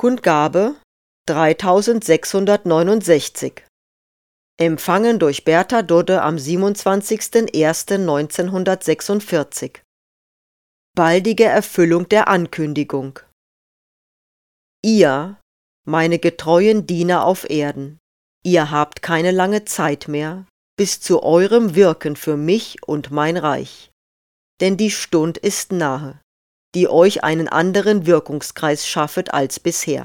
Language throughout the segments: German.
Kundgabe 3669. Empfangen durch Bertha Dudde am 27.01.1946. Baldige Erfüllung der Ankündigung. Ihr, meine getreuen Diener auf Erden, ihr habt keine lange Zeit mehr, bis zu eurem Wirken für mich und mein Reich. Denn die Stund ist nahe, die euch einen anderen Wirkungskreis schaffet als bisher.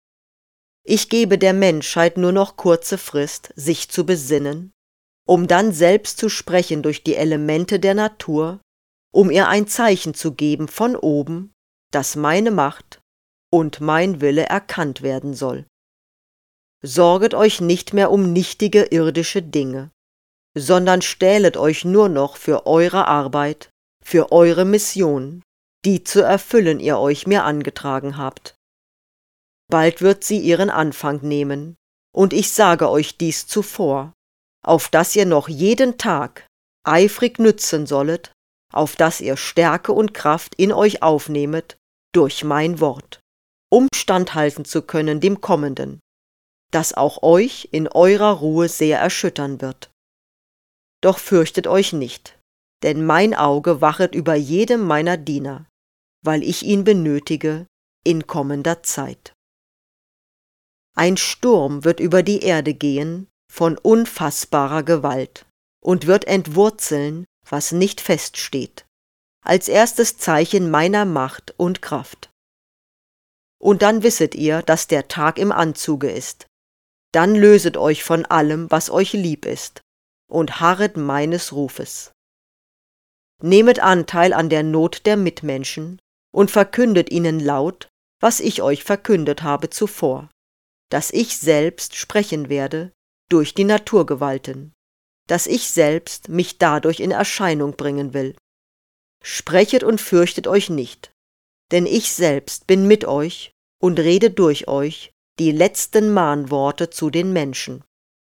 Ich gebe der Menschheit nur noch kurze Frist, sich zu besinnen, um dann selbst zu sprechen durch die Elemente der Natur, um ihr ein Zeichen zu geben von oben, dass meine Macht und mein Wille erkannt werden soll. Sorget euch nicht mehr um nichtige irdische Dinge, sondern stählet euch nur noch für eure Arbeit, für eure Mission, die zu erfüllen ihr euch mir angetragen habt. Bald wird sie ihren Anfang nehmen, und ich sage euch dies zuvor, auf dass ihr noch jeden Tag eifrig nützen sollet, auf dass ihr Stärke und Kraft in euch aufnehmet durch mein Wort, um standhalten zu können dem Kommenden, das auch euch in eurer Ruhe sehr erschüttern wird. Doch fürchtet euch nicht, denn mein Auge wachet über jedem meiner Diener, weil ich ihn benötige in kommender Zeit. Ein Sturm wird über die Erde gehen von unfassbarer Gewalt und wird entwurzeln, was nicht feststeht, als erstes Zeichen meiner Macht und Kraft. Und dann wisset ihr, dass der Tag im Anzuge ist. Dann löset euch von allem, was euch lieb ist, und harret meines Rufes. Nehmet Anteil an der Not der Mitmenschen und verkündet ihnen laut, was ich euch verkündet habe zuvor, dass ich selbst sprechen werde durch die Naturgewalten, dass ich selbst mich dadurch in Erscheinung bringen will. Sprechet und fürchtet euch nicht, denn ich selbst bin mit euch und rede durch euch die letzten Mahnworte zu den Menschen.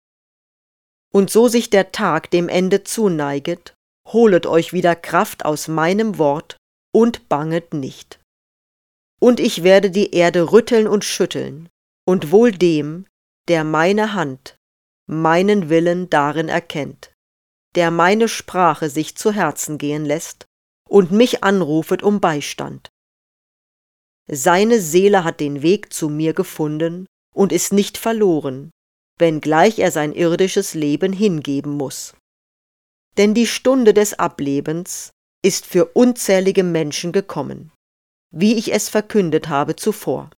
Und so sich der Tag dem Ende zuneiget, holet euch wieder Kraft aus meinem Wort und banget nicht. Und ich werde die Erde rütteln und schütteln, und wohl dem, der meine Hand, meinen Willen darin erkennt, der meine Sprache sich zu Herzen gehen lässt und mich anrufet um Beistand. Seine Seele hat den Weg zu mir gefunden und ist nicht verloren, wenngleich er sein irdisches Leben hingeben muß. Denn die Stunde des Ablebens ist für unzählige Menschen gekommen, wie ich es verkündet habe zuvor.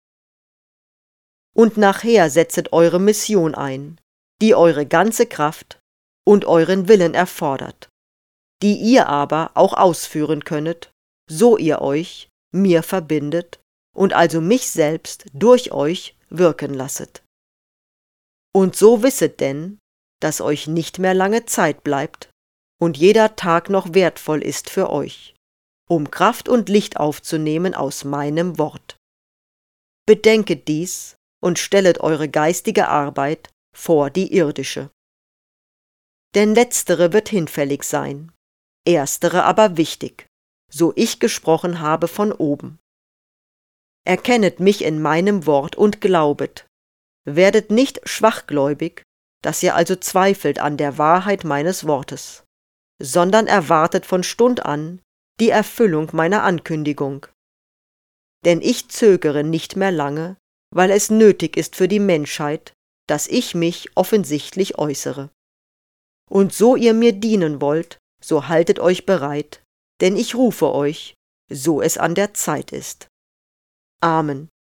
Und nachher setzet eure Mission ein, die eure ganze Kraft und euren Willen erfordert, die ihr aber auch ausführen könnet, so ihr euch mir verbindet und also mich selbst durch euch wirken lasset. Und so wisset denn, dass euch nicht mehr lange Zeit bleibt und jeder Tag noch wertvoll ist für euch, um Kraft und Licht aufzunehmen aus meinem Wort. Bedenket dies und stellet eure geistige Arbeit vor die irdische. Denn letztere wird hinfällig sein, erstere aber wichtig, so ich gesprochen habe von oben. Erkennet mich in meinem Wort und glaubet, werdet nicht schwachgläubig, dass ihr also zweifelt an der Wahrheit meines Wortes, sondern erwartet von Stund an die Erfüllung meiner Ankündigung. Denn ich zögere nicht mehr lange, weil es nötig ist für die Menschheit, dass ich mich offensichtlich äußere. Und so ihr mir dienen wollt, so haltet euch bereit, denn ich rufe euch, so es an der Zeit ist. Amen.